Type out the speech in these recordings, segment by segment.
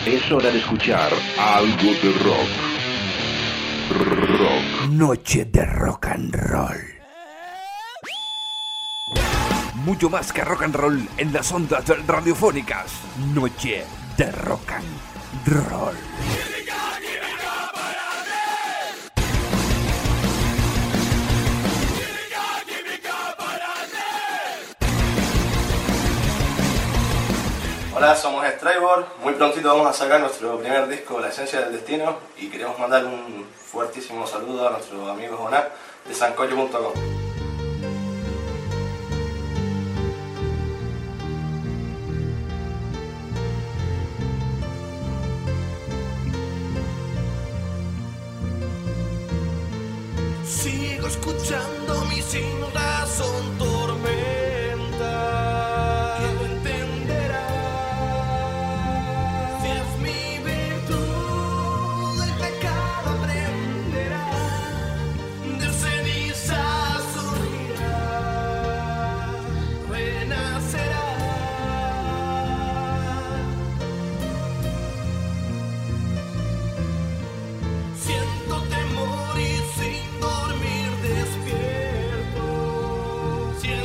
Es hora de escuchar algo de rock. Rock. Noche de rock and roll. Mucho más que rock and roll en las ondas radiofónicas. Noche de rock and roll. Hola, somos Strayboard. Muy prontito vamos a sacar nuestro primer disco, La Esencia del Destino, y queremos mandar un fuertísimo saludo a nuestros amigos ONAP de sancoyo.com. Sigo escuchando mi sin razón tormenta. ¿Quién entenderá? Si es mi virtud, el pecado aprenderá. De ceniza surgirá, renacerá. Siento temor y sin dormir despierto.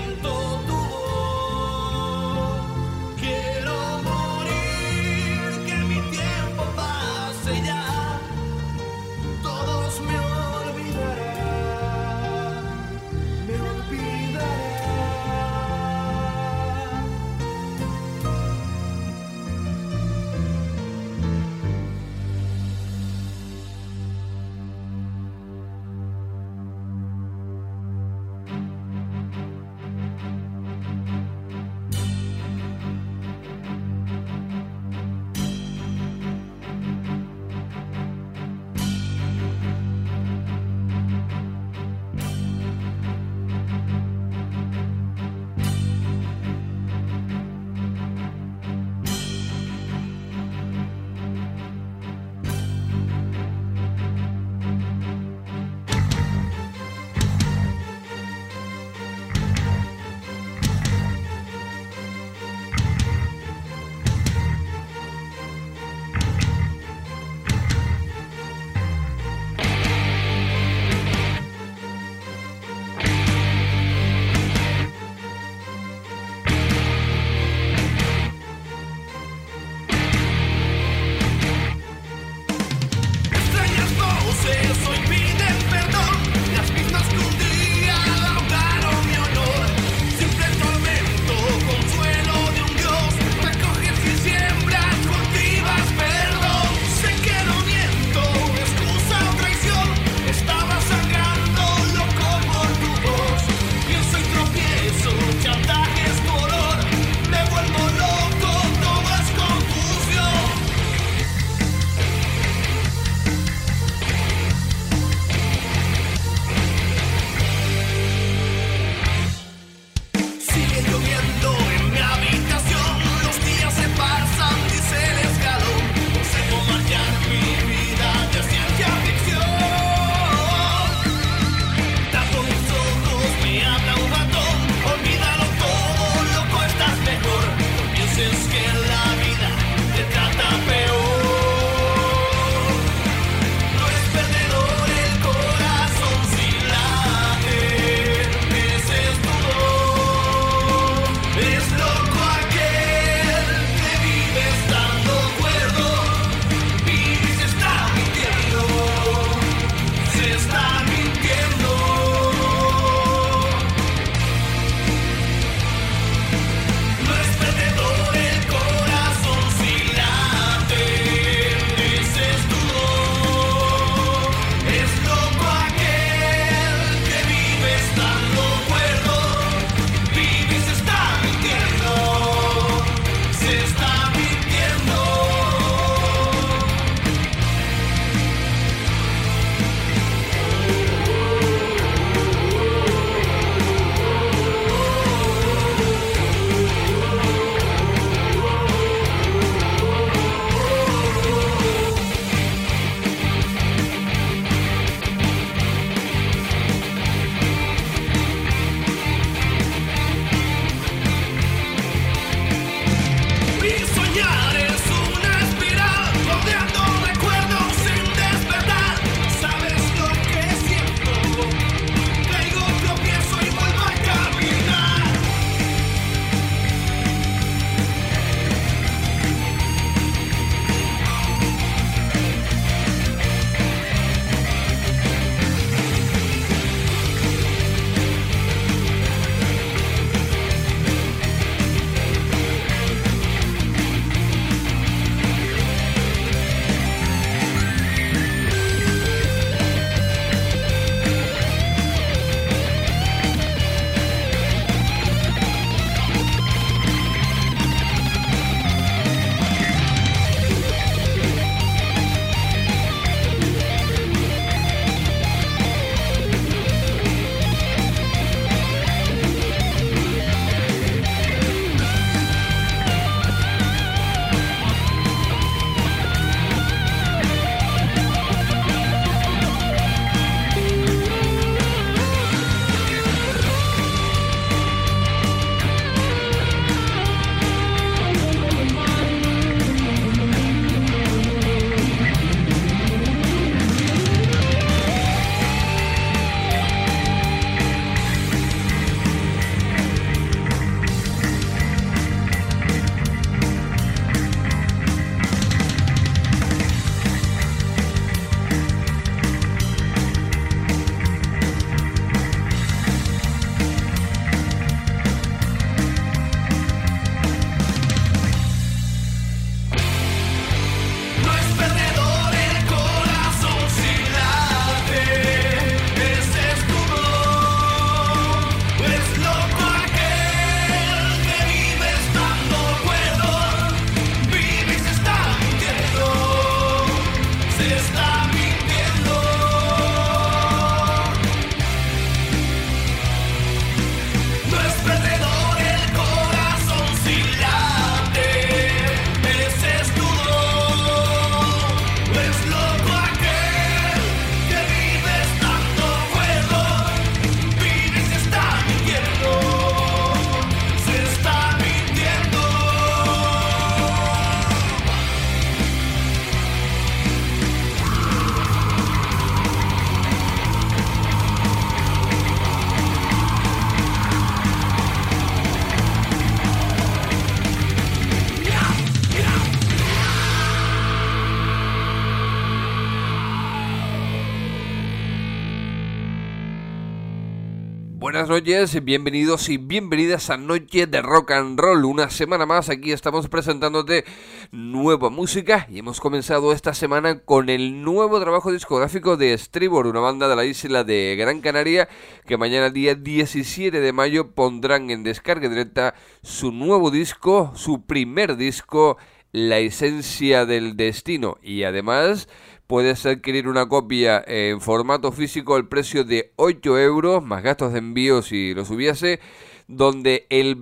Buenas noches, bienvenidos y bienvenidas a Noche de Rock and Roll. Una semana más aquí estamos presentándote nueva música y hemos comenzado esta semana con el nuevo trabajo discográfico de Estribor, una banda de la isla de Gran Canaria que mañana día 17 de mayo pondrán en descarga directa su nuevo disco, su primer disco, La Esencia del Destino, y además puedes adquirir una copia en formato físico al precio de 8 euros, más gastos de envío si los hubiese, donde el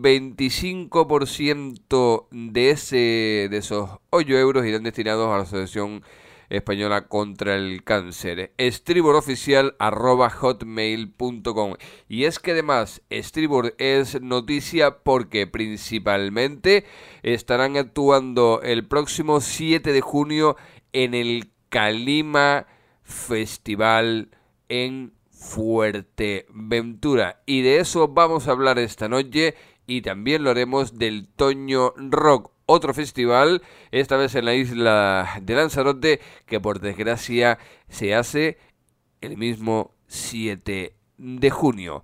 25% de esos 8 euros irán destinados a la Asociación Española contra el Cáncer. estriboroficial@hotmail.com. Y es que además Estribor es noticia porque principalmente estarán actuando el próximo 7 de junio en el Calima Festival en Fuerteventura, y de eso vamos a hablar esta noche, y también lo haremos del Toño Rock, otro festival, esta vez en la isla de Lanzarote, que por desgracia se hace el mismo 7 de junio.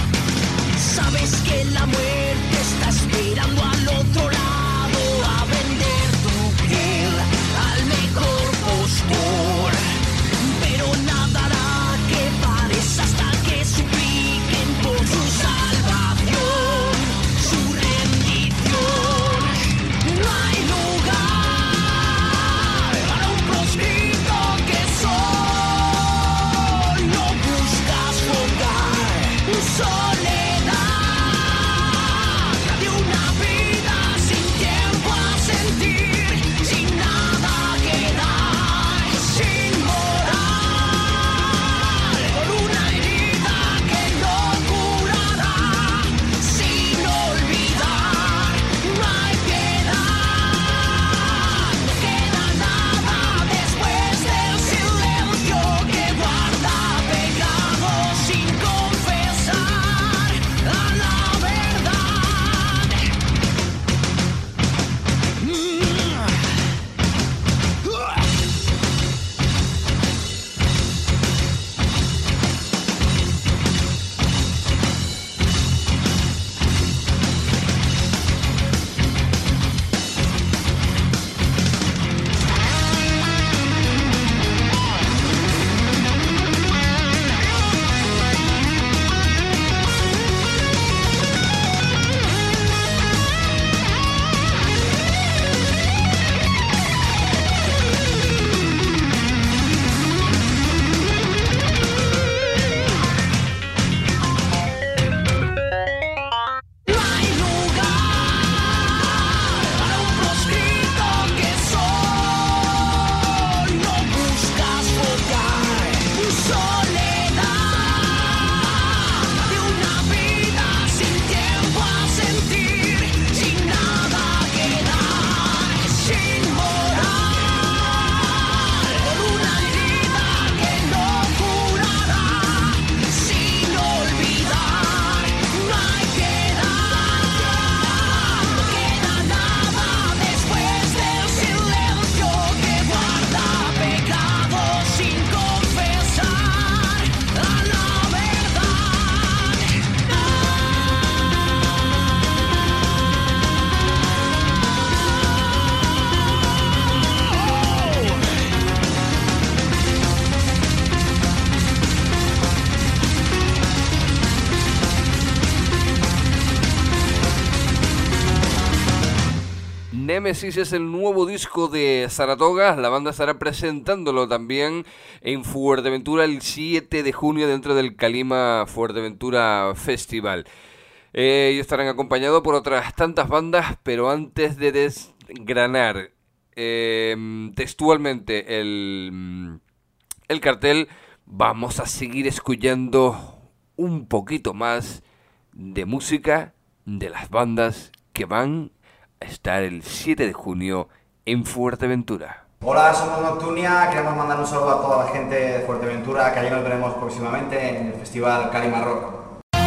Sabes que la muerte está esperando al otro lado a venir. Nemesis es el nuevo disco de Saratoga. La banda estará presentándolo también en Fuerteventura el 7 de junio dentro del Calima Fuerteventura Festival. Ellos estarán acompañados por otras tantas bandas, pero antes de desgranar textualmente el cartel, vamos a seguir escuchando un poquito más de música de las bandas que van a estar el 7 de junio en Fuerteventura. Hola, somos Nocturnia, queremos mandar un saludo a toda la gente de Fuerteventura, que allí nos veremos próximamente en el Festival Calima Rock.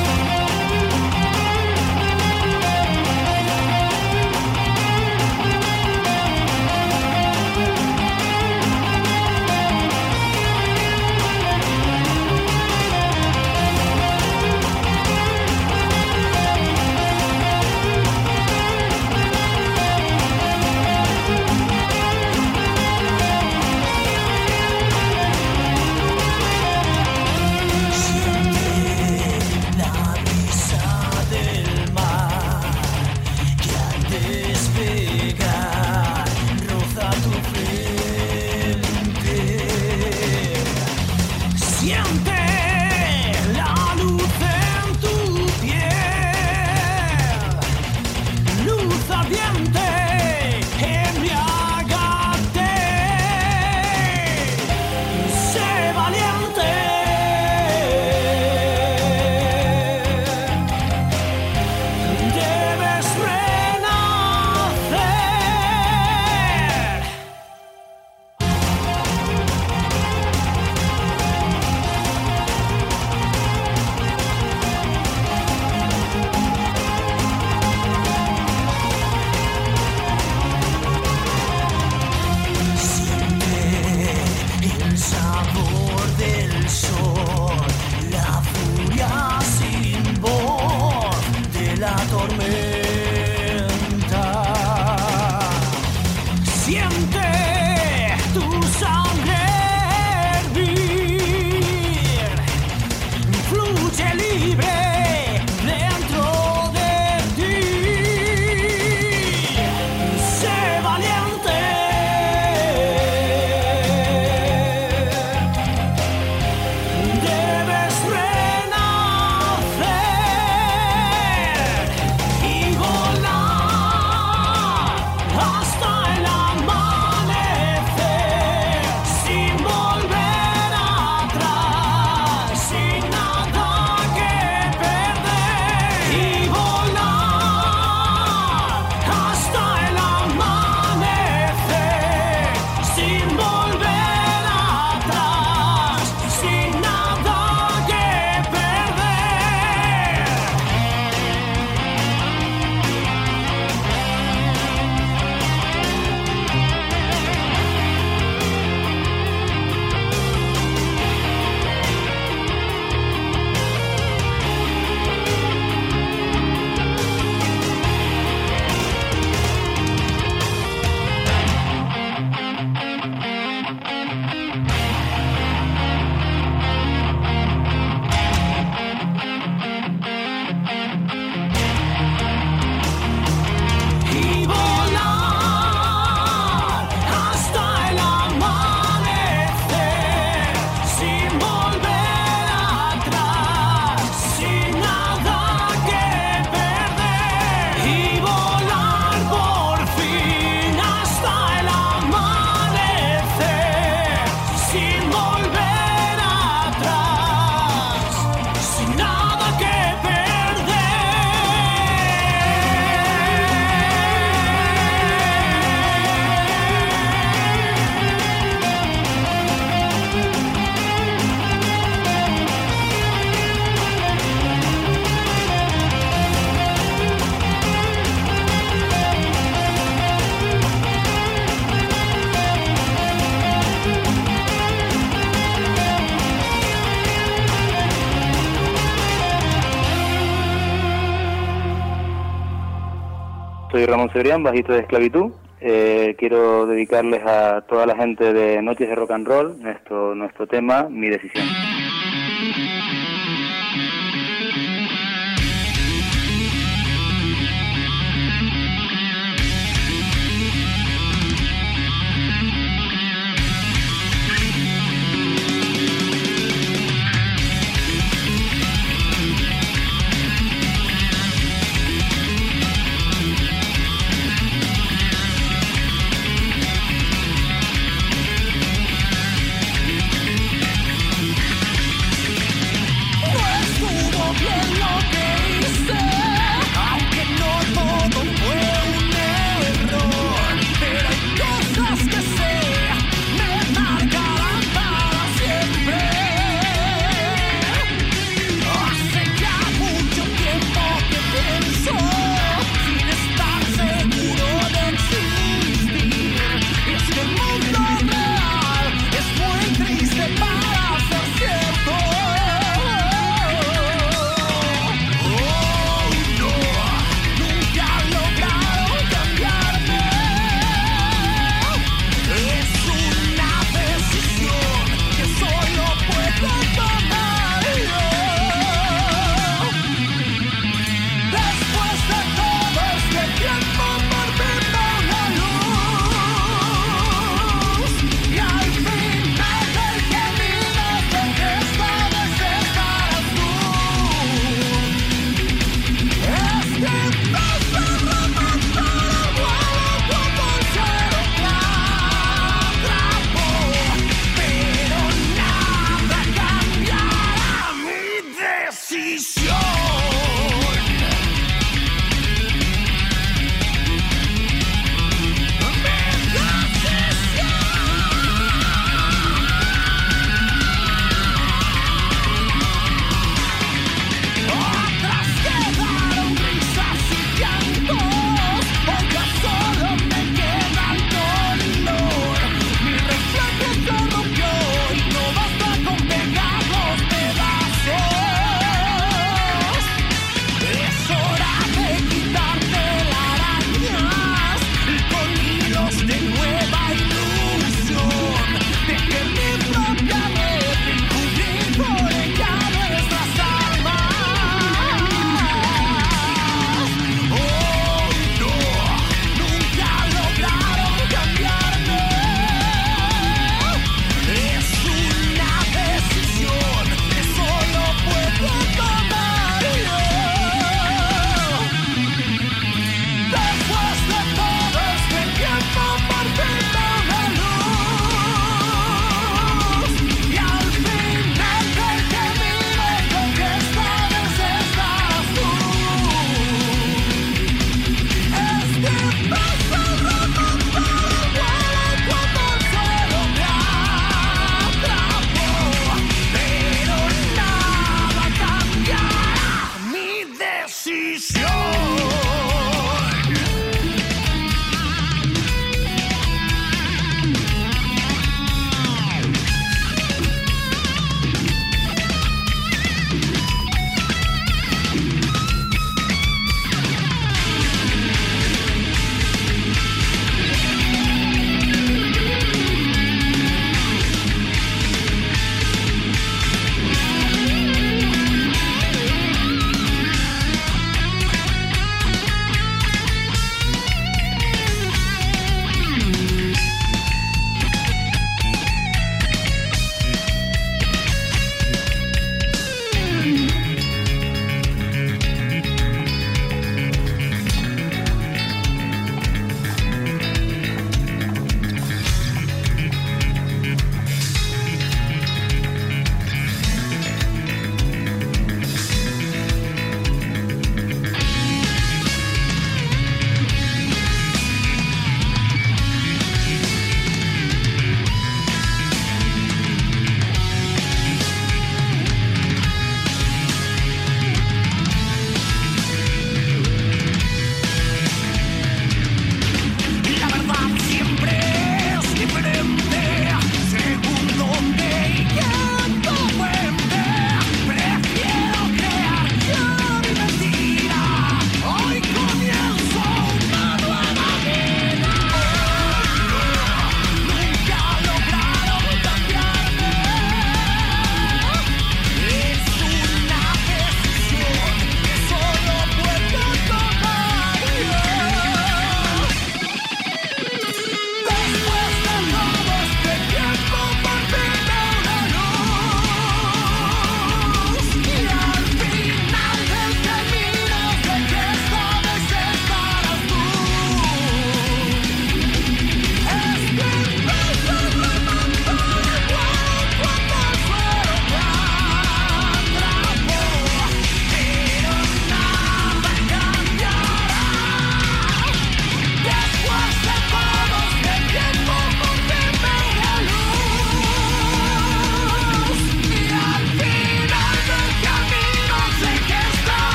Soy Ramón Cebrián, bajista de Esclavitud. Quiero dedicarles a toda la gente de Noches de Rock and Roll nuestro tema, Mi Decisión.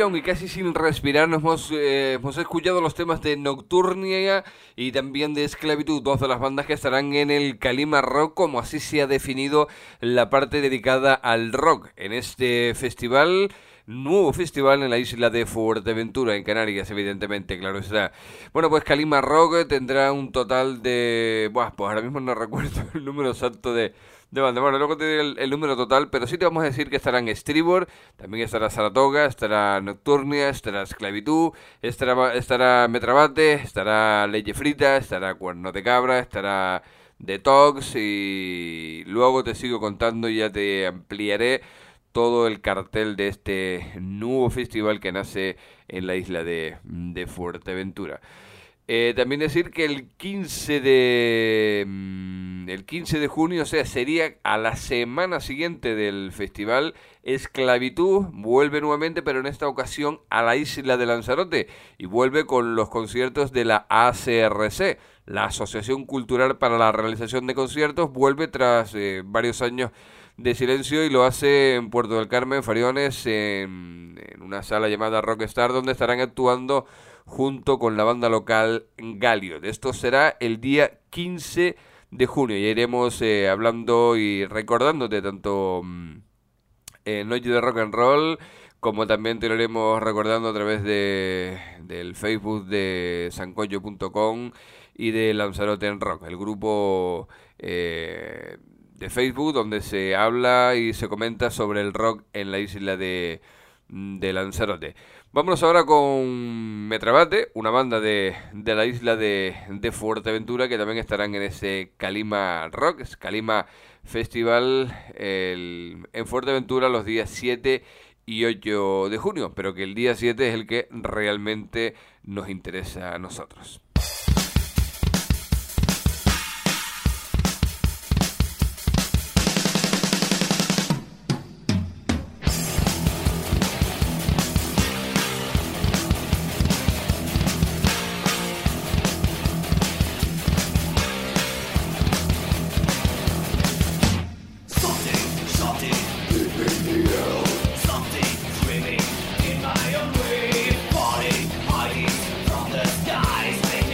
aunque casi sin respirar, hemos escuchado los temas de Nocturnia y también de Esclavitud, dos de las bandas que estarán en el Calima Rock, como así se ha definido la parte dedicada al rock en este festival. Nuevo festival en la isla de Fuerteventura, en Canarias, evidentemente, claro está. Bueno, pues Calima Rock tendrá un total de... pues ahora mismo no recuerdo el número exacto de banda. Bueno, luego te diré el número total, pero sí te vamos a decir que estarán Estribor, también estará Saratoga, estará Nocturnia, estará Esclavitud, estará Metrabate, estará Leye Frita, estará Cuerno de Cabra, estará Detox y luego te sigo contando y ya te ampliaré todo el cartel de este nuevo festival que nace en la isla de Fuerteventura. También decir que el 15 de junio, o sea, sería a la semana siguiente del festival, Esclavitud vuelve nuevamente, pero en esta ocasión a la isla de Lanzarote, y vuelve con los conciertos de la ACRC, la Asociación Cultural para la Realización de Conciertos. Vuelve tras varios años de silencio y lo hace en Puerto del Carmen, Fariones, en una sala llamada Rockstar, donde estarán actuando junto con la banda local Galio. Esto será el día 15 de junio. Ya iremos hablando y recordándote tanto Noche de Rock and Roll, como también te lo iremos recordando a través del Facebook de sancoyo.com y de Lanzarote en Rock, el grupo de Facebook donde se habla y se comenta sobre el rock en la isla de Lanzarote. Vámonos ahora con Metrabate, una banda de la isla de Fuerteventura, que también estarán en ese Calima Rock, Calima Festival en Fuerteventura los días 7 y 8 de junio, pero que el día 7 es el que realmente nos interesa a nosotros. Something screaming in my own way, body hiding from the skies.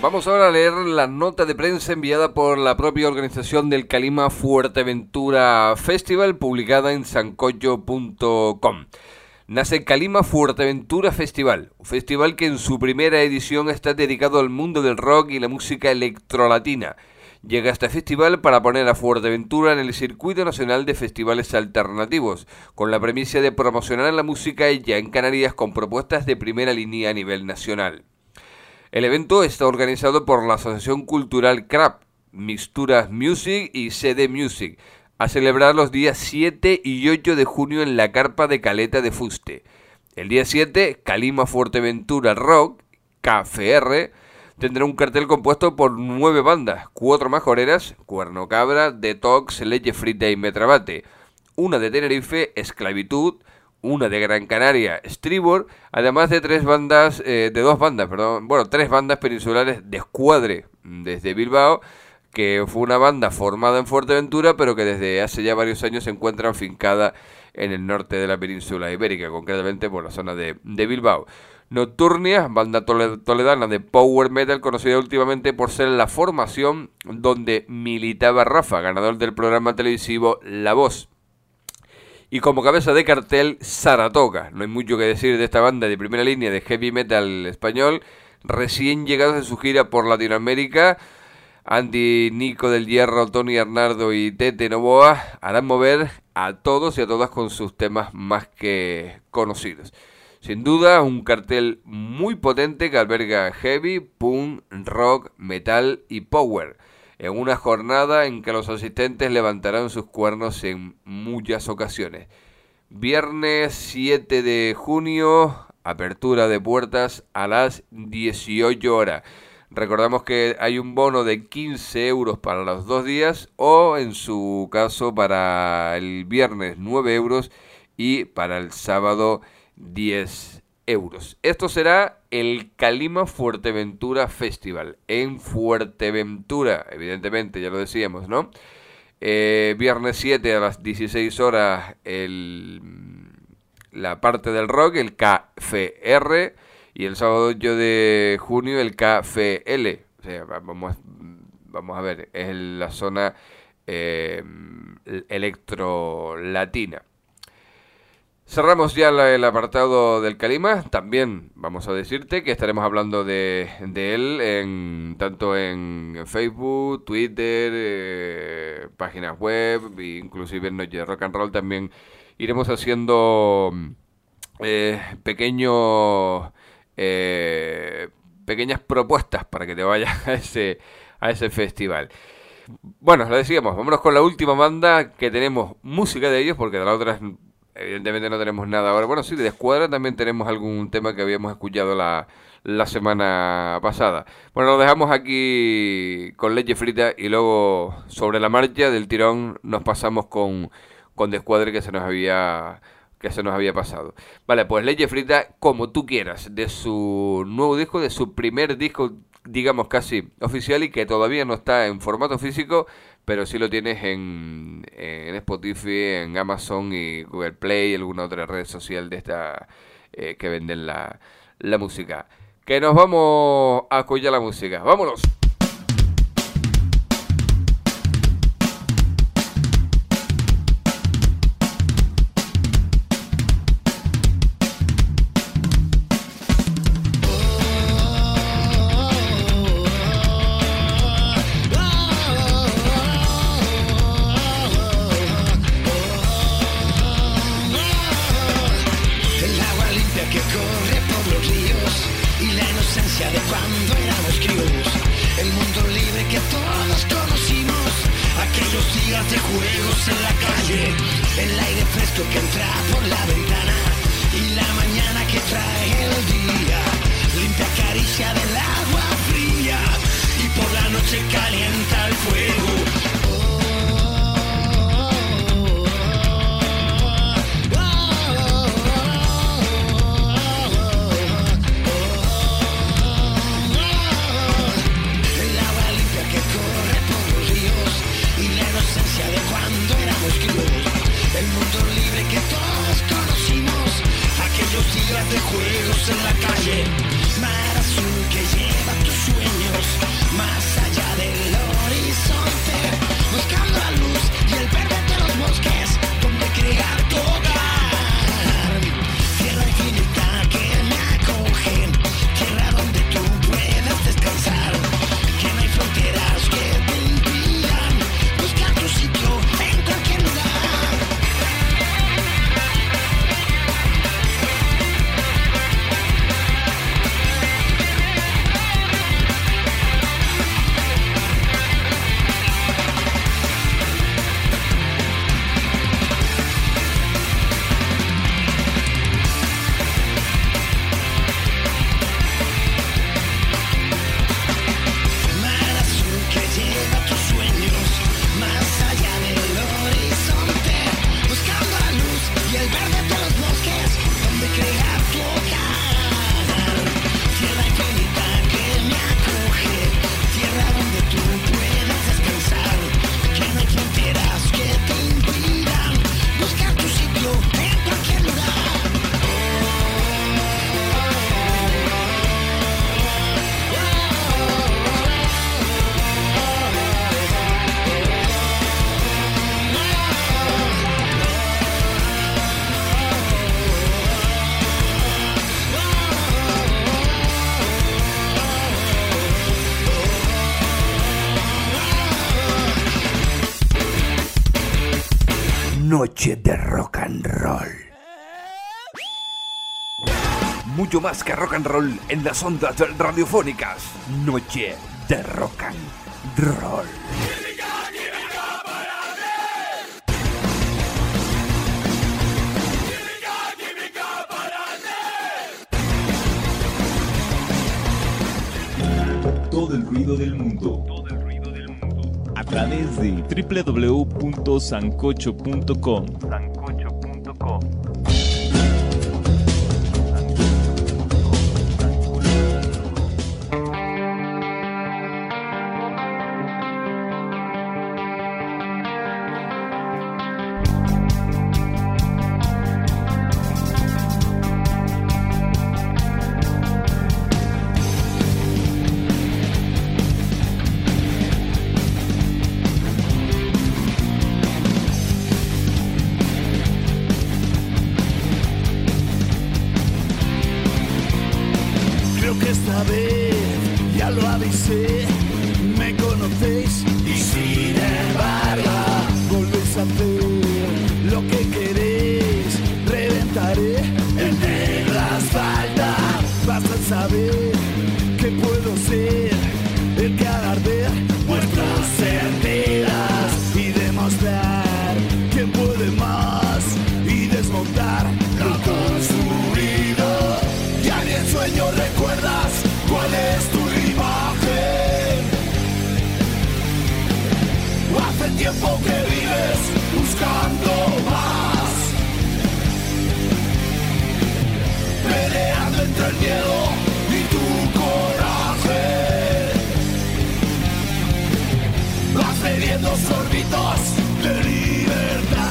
Vamos ahora a leer la nota de prensa enviada por la propia organización del Calima Fuerteventura Festival, publicada en sancocho.com. Nace Calima Fuerteventura Festival, un festival que en su primera edición está dedicado al mundo del rock y la música electrolatina. Llega este festival para poner a Fuerteventura en el circuito nacional de festivales alternativos, con la premisa de promocionar la música ya en Canarias con propuestas de primera línea a nivel nacional. El evento está organizado por la Asociación Cultural CRAP, Mixturas Music y CD Music, a celebrar los días 7 y 8 de junio en la carpa de Caleta de Fuste. El día 7, Calima Fuerteventura Rock, KFR, tendrá un cartel compuesto por 9 bandas, 4 majoreras, Cuerno Cabra, Detox, Leche Frita y Metrabate, una de Tenerife, Esclavitud, una de Gran Canaria, Estribor, además de tres bandas peninsulares de Escuadre, desde Bilbao, que fue una banda formada en Fuerteventura, pero que desde hace ya varios años se encuentra afincada en el norte de la península ibérica, concretamente por la zona de Bilbao. Nocturnia, banda toledana de power metal, conocida últimamente por ser la formación donde militaba Rafa, ganador del programa televisivo La Voz. Y como cabeza de cartel, Saratoga. No hay mucho que decir de esta banda de primera línea de heavy metal español, recién llegados de su gira por Latinoamérica. Andy, Nico del Hierro, Tony Arnardo y Tete Novoa harán mover a todos y a todas con sus temas más que conocidos. Sin duda, un cartel muy potente que alberga heavy, punk, rock, metal y power, en una jornada en que los asistentes levantarán sus cuernos en muchas ocasiones. Viernes 7 de junio, apertura de puertas a las 18 horas. Recordamos que hay un bono de 15 euros para los 2 días o, en su caso, para el viernes 9 euros y para el sábado 10 euros. Esto será el Calima Fuerteventura Festival en Fuerteventura, evidentemente, ya lo decíamos, ¿no? Viernes 7 a las 16 horas la parte del rock, el KFR, y el sábado 8 de junio el KFL. O sea, vamos a ver, es la zona electrolatina. Cerramos ya el apartado del Calima. También vamos a decirte que estaremos hablando de él tanto en Facebook, Twitter, páginas web, inclusive en Noche de Rock and Roll. También iremos haciendo pequeñas propuestas para que te vayas a ese festival. Bueno, lo decíamos, vámonos con la última banda que tenemos música de ellos, porque de las otras evidentemente no tenemos nada ahora. Bueno, sí, de Escuadra también tenemos algún tema que habíamos escuchado la semana pasada. Bueno, lo dejamos aquí con Leche Frita y luego sobre la marcha del tirón nos pasamos con de Escuadra que se nos había pasado. Vale, pues Leche Frita, Como tú quieras, de su nuevo disco, de su primer disco, digamos casi oficial, y que todavía no está en formato físico, pero sí lo tienes en Spotify, en Amazon y Google Play y alguna otra red social de esta que venden la música. Que nos vamos a escuchar la música. ¡Vámonos! De juegos en la calle, mar azul que lleva tus sueños. Noche de rock and roll. Mucho más que rock and roll en las ondas radiofónicas. Noche de rock and roll. Todo el ruido del mundo. A través de www.sancocho.com. Esta vez ya lo avisé, me conocéis y sin embargo volvéis a hacer lo que queréis. Reventaré en negra asfalta, basta saber que puedo ser el que haga arder vuestros sentidos y demostrar quién puede más y desmontar lo construido. Ya ni en sueño recuerdas cuál es tu imagen. Hace tiempo que vives buscando más, peleando entre el miedo y tu coraje. Vas bebiendo sorbitos de libertad.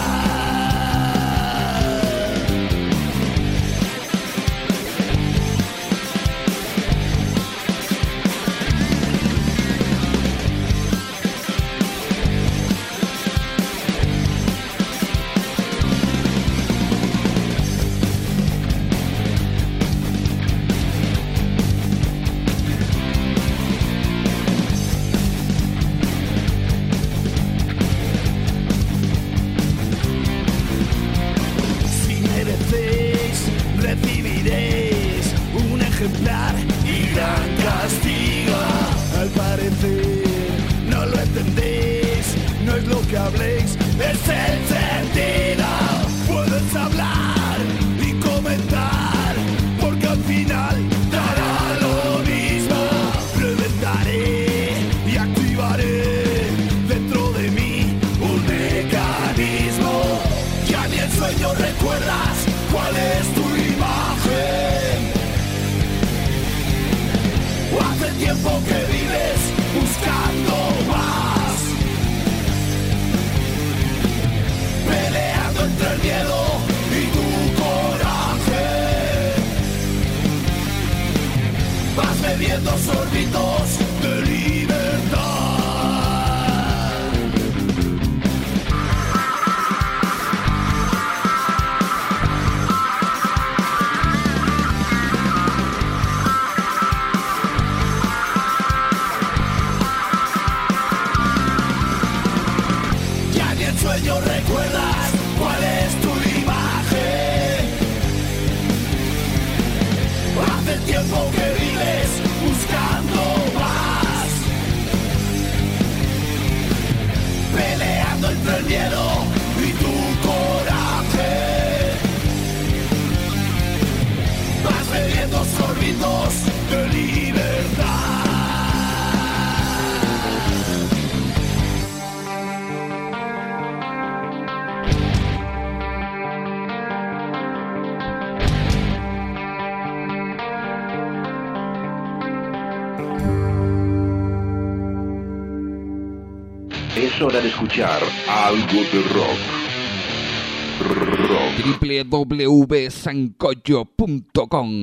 Recibiréis un ejemplar y gran castigo. Al parecer no lo entendéis, no es lo que habléis, es el sentido. Puedes hablar y comentar, porque al final dará lo mismo. Reventaré y activaré dentro de mí un mecanismo. Ya ni en sueño recuerdas cuál es tu imagen. Hace tiempo que vives buscando más, peleando entre el miedo y tu coraje. Vas bebiendo sorbitos de libertad. Sueño recuerdas cuál es tu imagen. Hace tiempo que vives buscando más, peleando entre el miedo y tu coraje. Vas bebiendo sorbitos de libertad. Es hora de escuchar algo de rock. www.sancocho.com.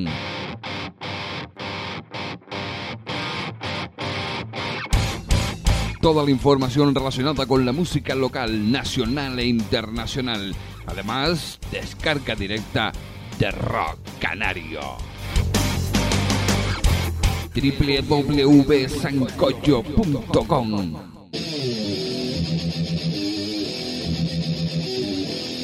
Toda la información relacionada con la música local, nacional e internacional. Además, descarga directa de Rock Canario. www.sancocho.com.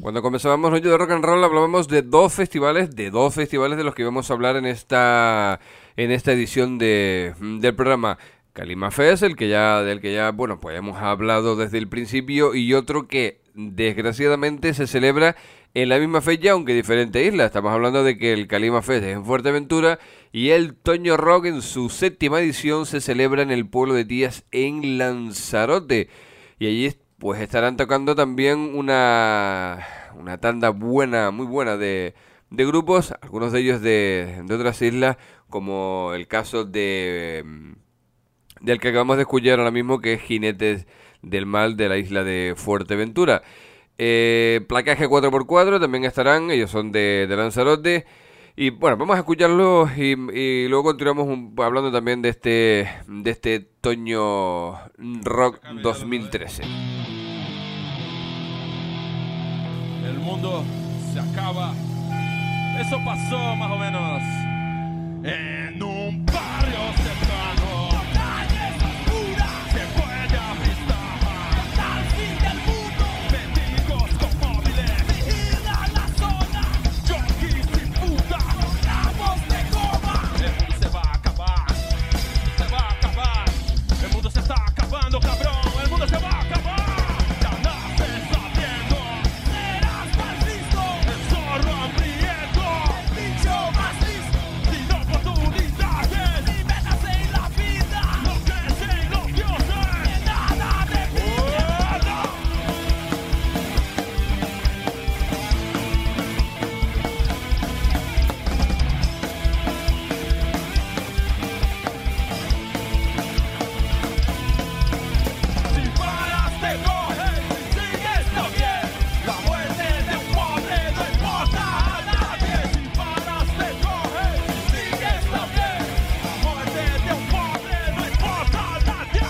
Cuando comenzábamos Noche de Rock and Roll hablábamos de dos festivales de los que íbamos a hablar en esta edición del programa. Kalima Fest, del que ya, bueno, pues hemos hablado desde el principio, y otro que desgraciadamente se celebra en la misma fecha, aunque diferente isla. Estamos hablando de que el Kalima Fest es en Fuerteventura y el Toño Rock en su 7ª edición se celebra en el pueblo de Tías, en Lanzarote. Y allí pues estarán tocando también una tanda muy buena de grupos, algunos de ellos de otras islas, como el caso del que acabamos de escuchar ahora mismo, que es Jinetes del Mal, de la isla de Fuerteventura. Placaje 4x4 también estarán, ellos son de Lanzarote. Y bueno, vamos a escucharlos y luego continuamos hablando también de este Toño Rock 2013. El mundo se acaba. Eso pasó más o menos en un barrio cercano. Calles oscuras se puede avistar hasta el fin del mundo. Mendigos con móviles vigilan la zona. Junkies sin puta, ramos de goma. El mundo se va a acabar. Se va a acabar. El mundo se está acabando, cabrón. El mundo se va a acabar. Ya naces sabiendo. Serás más listo. El zorro hambriento. El bicho más listo. Sin oportunidades. Ni metas en la vida. Lo que es los dioses. Que nada de vida. Si paras te coges, si está bien. La muerte de un pobre no importa a nadie. Si paras te coges, si está bien. La muerte de un pobre no importa a nadie,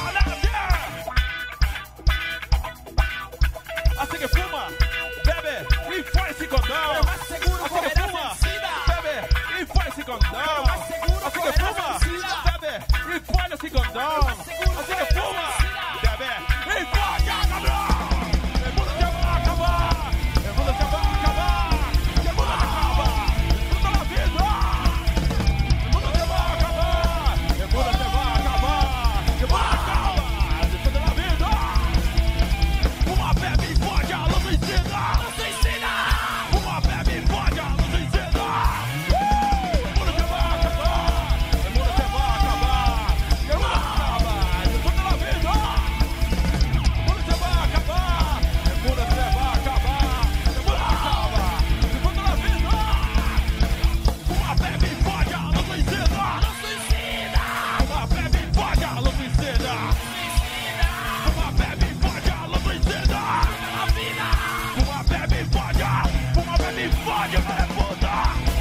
Así que fuma, bebe y fuerza y condón. Así que fuma, bebe y fuerza y condón. Así que fuma, bebe y fuerza y condón. Así que fuma, bebe y fuerza, cabrón. El mundo se va a acabar. El mundo se va a acabar. El mundo se acaba. Disfruta la vida. El mundo se va a acabar. El mundo se va a acabar. El mundo se acaba. Disfruta la vida. Uma bebe e pode a luz suicida. Uma bebe e pode a luz suicida. O mundo se vai acabar. O mundo se vai acabar. O mundo acaba. Disfruta da vida. O mundo se vai acabar. O mundo se vai acabar. O mundo acaba. Disfruta da vida. Uma bebe e pode a luz suicida. Uma bebe e pode a luz suicida. Uma bebe e pode a luz suicida. Uma bebe e pode, filha da puta.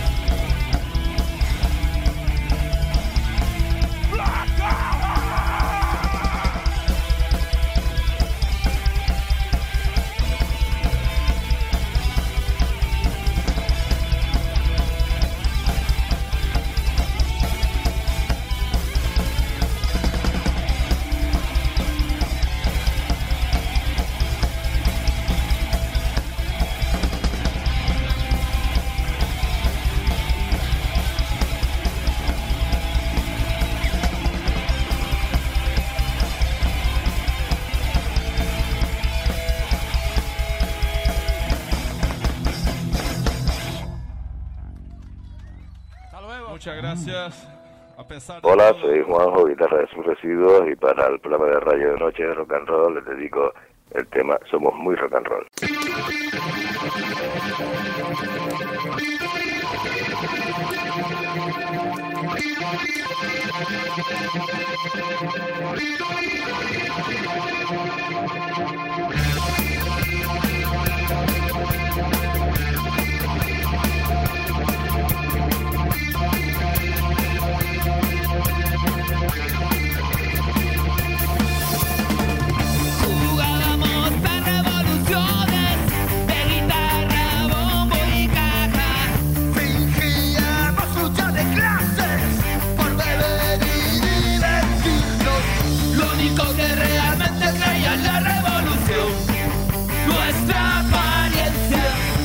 Muchas gracias. A pesar de Hola, todo- soy Juanjo, guitarra de Sus Residuos, y para el programa de radio de noche de rock and roll les dedico el tema Somos muy rock and roll. Jugábamos a revoluciones de guitarra, bombo y caja. Fingíamos lucha de clases por beber y divertirnos. Lo único que realmente creía en la revolución, nuestra apariencia.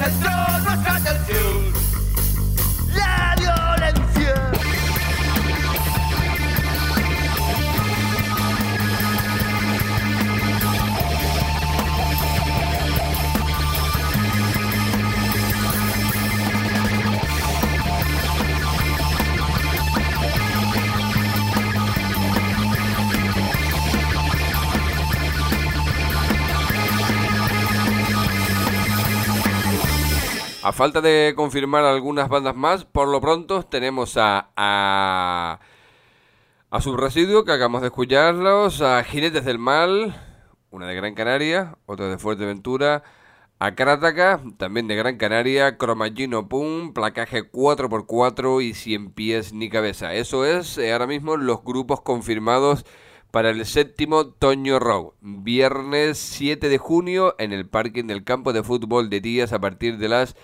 centro nuestra atención. La violencia. A falta de confirmar algunas bandas más, por lo pronto tenemos a Subresiduo, que acabamos de escucharlos, a Jinetes del Mal, una de Gran Canaria, otra de Fuerteventura, a Krátaka, también de Gran Canaria, Cromagino Pum, Placaje 4x4 y 100 pies ni cabeza. Eso es ahora mismo los grupos confirmados para el 7º Toño Rock, viernes 7 de junio en el parking del campo de fútbol de Tías a partir de las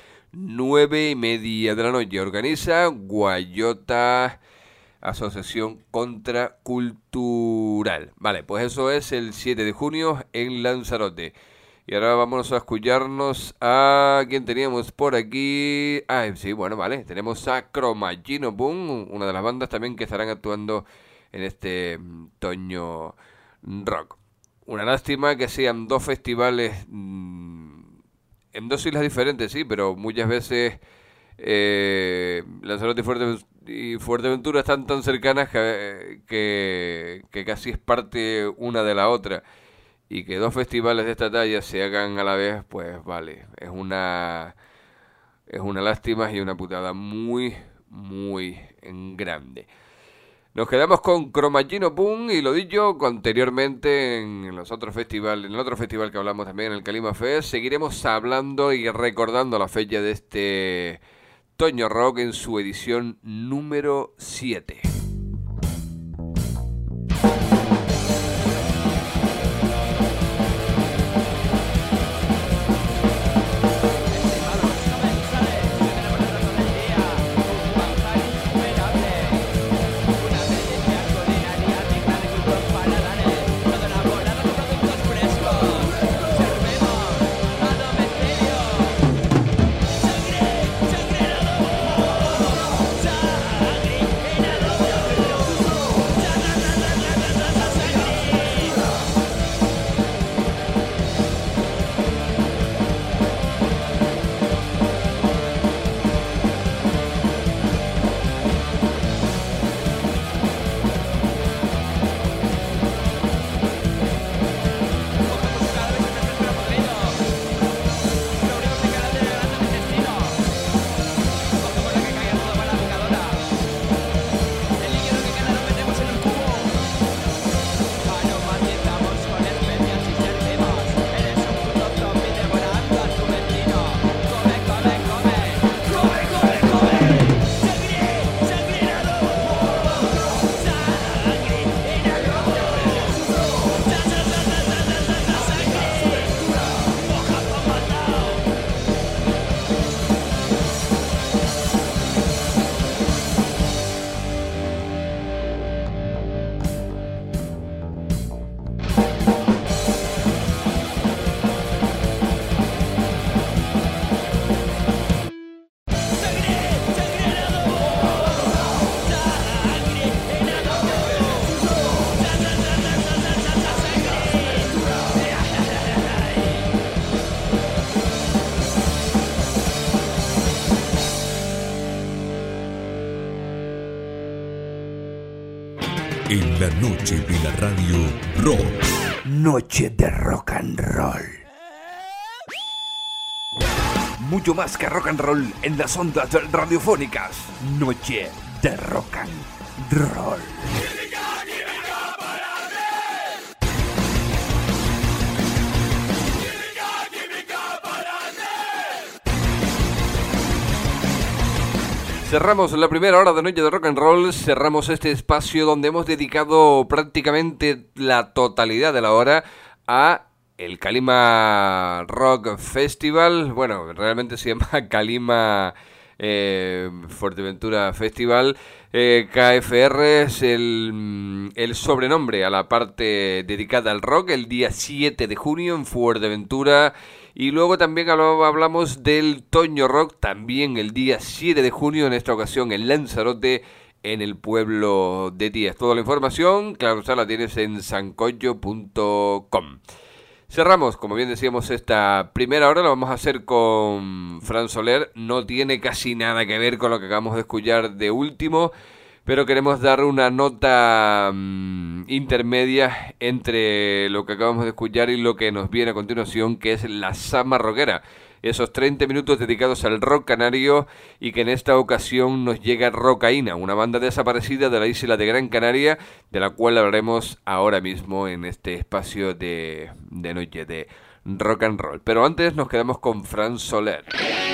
9:30 de la noche. Organiza Guayota Asociación Contracultural. Vale, pues eso es el 7 de junio en Lanzarote. Y ahora vámonos a escucharnos a... ¿Quién teníamos por aquí? Ah, sí, bueno, vale. Tenemos a Cromagino Boom, una de las bandas también que estarán actuando en este Toño Rock. Una lástima que sean dos festivales en dos islas diferentes, sí, pero muchas veces Lanzarote y Fuerteventura están tan cercanas que casi es parte una de la otra. Y que dos festivales de esta talla se hagan a la vez, pues vale, es una lástima y una putada muy, muy grande. Nos quedamos con Cromagino Boom y lo dicho anteriormente en los otros festivales, en el otro festival que hablamos también, en el Calima Fest. Seguiremos hablando y recordando la fecha de este Toño Rock en su edición número 7. En la noche de la radio rock. Noche de rock and roll. Mucho más que rock and roll en las ondas radiofónicas. Noche de rock and roll. Cerramos la primera hora de Noche de Rock and Roll, cerramos este espacio donde hemos dedicado prácticamente la totalidad de la hora a el Calima Rock Festival. Bueno, realmente se llama Calima Fuerteventura Festival. KFR es el sobrenombre a la parte dedicada al rock, el día 7 de junio en Fuerteventura. Y luego también hablamos del Toño Rock, también el día 7 de junio, en esta ocasión en Lanzarote, en el pueblo de Tías. Toda la información, claro, la tienes en sancocho.com. Cerramos, como bien decíamos, esta primera hora, la vamos a hacer con Fran Soler. No tiene casi nada que ver con lo que acabamos de escuchar de último, pero queremos dar una nota intermedia entre lo que acabamos de escuchar y lo que nos viene a continuación, que es la Sama Rockera. Esos 30 minutos dedicados al rock canario, y que en esta ocasión nos llega Rocaína, una banda desaparecida de la isla de Gran Canaria, de la cual hablaremos ahora mismo en este espacio de noche de rock and roll. Pero antes nos quedamos con Fran Soler.